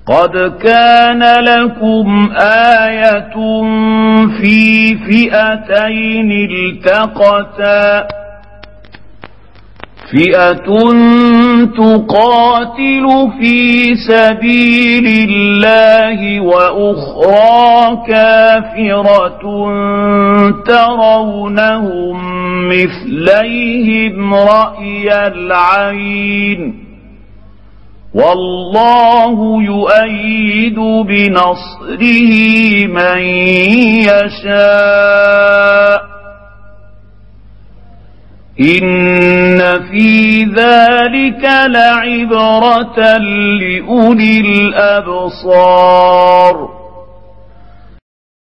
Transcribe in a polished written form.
قد كان لكم آية في فئتين التقتا فئة تقاتل في سبيل الله وأخرى كافرة ترونهم مثليهم رأي العين والله يؤيد بنصره من يشاء إن في ذلك لعبرة لأولي الأبصار.